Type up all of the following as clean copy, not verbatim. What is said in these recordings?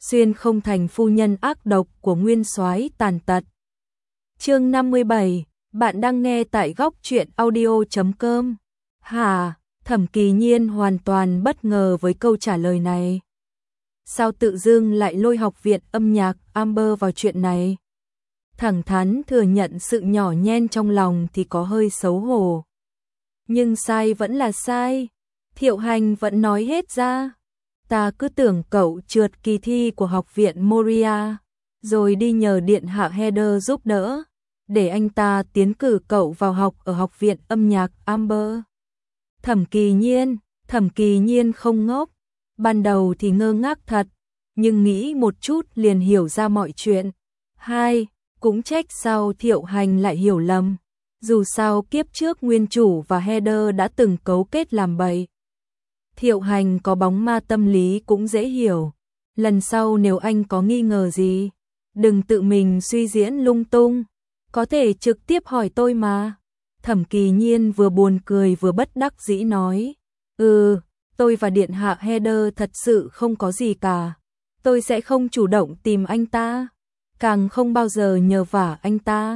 xuyên không thành phu nhân ác độc của nguyên soái tàn tật. Chương 57, bạn đang nghe tại góc truyện audio.com. Hả? Thẩm Kỳ Nhiên hoàn toàn bất ngờ với câu trả lời này. Sao tự dưng lại lôi học viện âm nhạc Amber vào chuyện này? Thẳng thắn thừa nhận sự nhỏ nhen trong lòng thì có hơi xấu hổ. Nhưng sai vẫn là sai. Thiệu Hành vẫn nói hết ra. Ta cứ tưởng cậu trượt kỳ thi của học viện Moria, rồi đi nhờ điện hạ Heather giúp đỡ, để anh ta tiến cử cậu vào học ở học viện âm nhạc Amber. Thẩm Kỳ Nhiên không ngốc. Ban đầu thì ngơ ngác thật, nhưng nghĩ một chút liền hiểu ra mọi chuyện. Cũng trách sao Thiệu Hành lại hiểu lầm. Dù sao kiếp trước nguyên chủ và Heather đã từng cấu kết làm bậy. Thiệu Hành có bóng ma tâm lý cũng dễ hiểu. Lần sau nếu anh có nghi ngờ gì, đừng tự mình suy diễn lung tung, có thể trực tiếp hỏi tôi mà. Thẩm Kỳ Nhiên vừa buồn cười vừa bất đắc dĩ nói. Tôi và điện hạ Heather thật sự không có gì cả. Tôi sẽ không chủ động tìm anh ta, càng không bao giờ nhờ vả anh ta.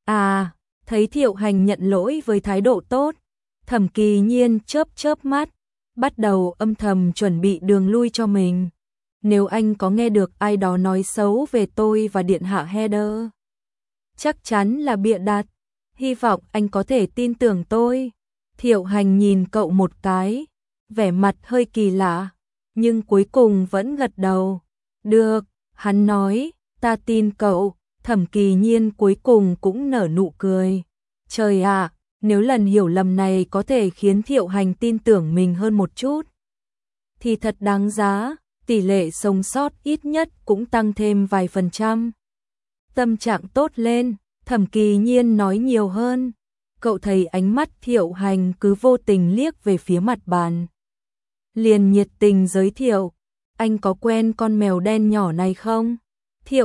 Thấy Thiệu Hành nhận lỗi với thái độ tốt, Thẩm Kỳ Nhiên chớp mắt, bắt đầu âm thầm chuẩn bị đường lui cho mình. Nếu anh có nghe được ai đó nói xấu về tôi và điện hạ Heather, chắc chắn là bịa đặt. Hy vọng anh có thể tin tưởng tôi. Thiệu Hành nhìn cậu một cái, vẻ mặt hơi kỳ lạ, nhưng cuối cùng vẫn gật đầu. Được, hắn nói, ta tin cậu. Thẩm Kỳ Nhiên cuối cùng cũng nở nụ cười. Trời ạ, nếu lần hiểu lầm này có thể khiến Thiệu Hành tin tưởng mình hơn một chút, thì thật đáng giá, tỷ lệ sống sót ít nhất cũng tăng thêm vài %. Tâm trạng tốt lên, Thẩm Kỳ Nhiên nói nhiều hơn. Cậu thấy ánh mắt Thiệu Hành cứ vô tình liếc về phía mặt bàn, liền nhiệt tình giới thiệu, anh có quen con mèo đen nhỏ này không? Thiệu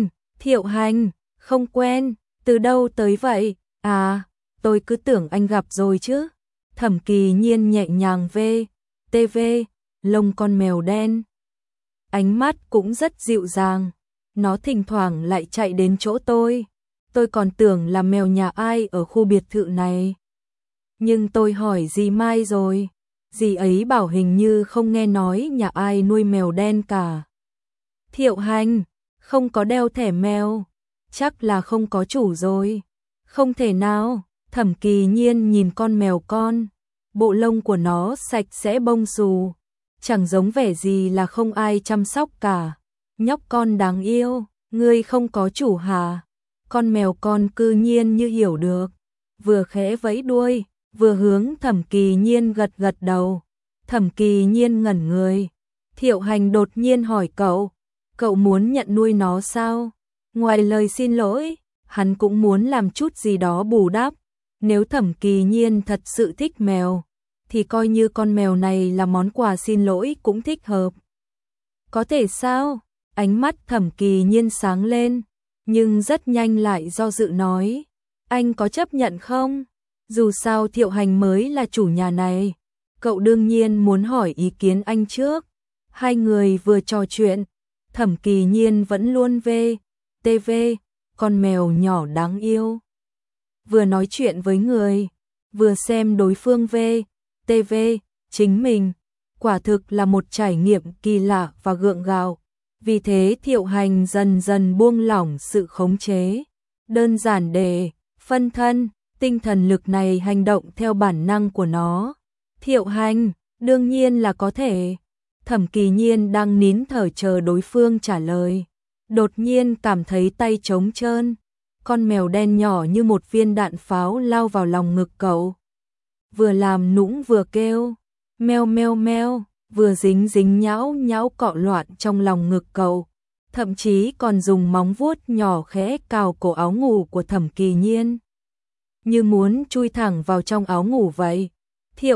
Hành, không quen, từ đâu tới vậy? Tôi cứ tưởng anh gặp rồi chứ. Thẩm Kỳ Nhiên nhẹ nhàng TV, lông con mèo đen. Ánh mắt cũng rất dịu dàng, nó thỉnh thoảng lại chạy đến chỗ tôi còn tưởng là mèo nhà ai ở khu biệt thự này. Nhưng tôi hỏi dì Mai rồi, dì ấy bảo hình như không nghe nói nhà ai nuôi mèo đen cả. Thiệu Hành, không có đeo thẻ mèo, chắc là không có chủ rồi. Không thể nào. Thẩm Kỳ Nhiên nhìn con mèo con, bộ lông của nó sạch sẽ bông xù, chẳng giống vẻ gì là không ai chăm sóc cả. Nhóc con đáng yêu, ngươi không có chủ hả? Con mèo con cư nhiên như hiểu được, vừa khẽ vẫy đuôi, vừa hướng Thẩm Kỳ Nhiên gật đầu. Thẩm Kỳ Nhiên ngẩn người. Thiệu Hành đột nhiên hỏi cậu muốn nhận nuôi nó sao? Ngoài lời xin lỗi, hắn cũng muốn làm chút gì đó bù đắp. Nếu Thẩm Kỳ Nhiên thật sự thích mèo, thì coi như con mèo này là món quà xin lỗi cũng thích hợp. Có thể sao? Ánh mắt Thẩm Kỳ Nhiên sáng lên, nhưng rất nhanh lại do dự nói. Anh có chấp nhận không? Dù sao Thiệu Hành mới là chủ nhà này, cậu đương nhiên muốn hỏi ý kiến anh trước. Hai người vừa trò chuyện, Thẩm Kỳ Nhiên vẫn luôn TV, con mèo nhỏ đáng yêu. Vừa nói chuyện với người, vừa xem đối phương TV, chính mình. Quả thực là một trải nghiệm kỳ lạ và gượng gạo. Vì thế Thiệu Hành dần dần buông lỏng sự khống chế. Đơn giản để phân thân, tinh thần lực này hành động theo bản năng của nó. Thiệu Hành, đương nhiên là có thể. Thẩm Kỳ Nhiên đang nín thở chờ đối phương trả lời, đột nhiên cảm thấy tay trống trơn. Con mèo đen nhỏ như một viên đạn pháo lao vào lòng ngực cậu. Vừa làm nũng vừa kêu, meo meo meo, vừa dính nhão nhão cọ loạn trong lòng ngực cậu. Thậm chí còn dùng móng vuốt nhỏ khẽ cào cổ áo ngủ của Thẩm Kỳ Nhiên, như muốn chui thẳng vào trong áo ngủ vậy. Thiệu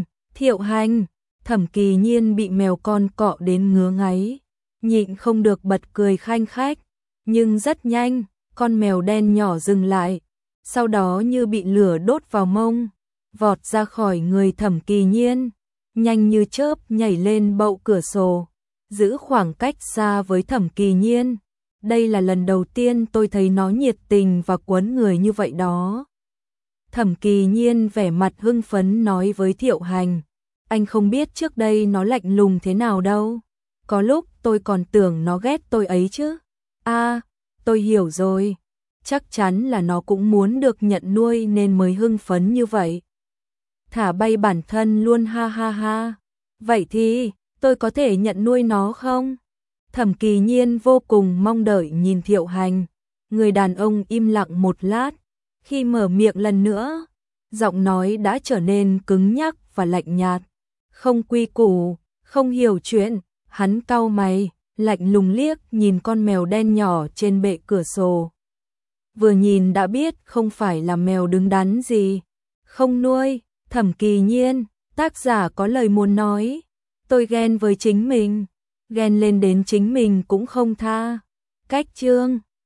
Hành, Thẩm Kỳ Nhiên bị mèo con cọ đến ngứa ngáy, nhịn không được bật cười khanh khách. Nhưng rất nhanh, con mèo đen nhỏ dừng lại, sau đó như bị lửa đốt vào mông, vọt ra khỏi người Thẩm Kỳ Nhiên, nhanh như chớp nhảy lên bậu cửa sổ, giữ khoảng cách xa với Thẩm Kỳ Nhiên. Đây là lần đầu tiên tôi thấy nó nhiệt tình và quấn người như vậy đó. Thẩm Kỳ Nhiên vẻ mặt hưng phấn nói với Thiệu Hành, anh không biết trước đây nó lạnh lùng thế nào đâu. Có lúc tôi còn tưởng nó ghét tôi ấy chứ. À, tôi hiểu rồi. Chắc chắn là nó cũng muốn được nhận nuôi nên mới hưng phấn như vậy. Thả bay bản thân luôn, ha ha ha. Vậy thì, tôi có thể nhận nuôi nó không? Thẩm Kỳ Nhiên vô cùng mong đợi nhìn Thiệu Hành. Người đàn ông im lặng một lát. Khi mở miệng lần nữa, giọng nói đã trở nên cứng nhắc và lạnh nhạt. Không quy củ, không hiểu chuyện, hắn cau mày, lạnh lùng liếc nhìn con mèo đen nhỏ trên bệ cửa sổ. Vừa nhìn đã biết không phải là mèo đứng đắn gì. Không nuôi, Thẩm Kỳ Nhiên, tác giả có lời muốn nói. Tôi ghen với chính mình, ghen lên đến chính mình cũng không tha. Cách chương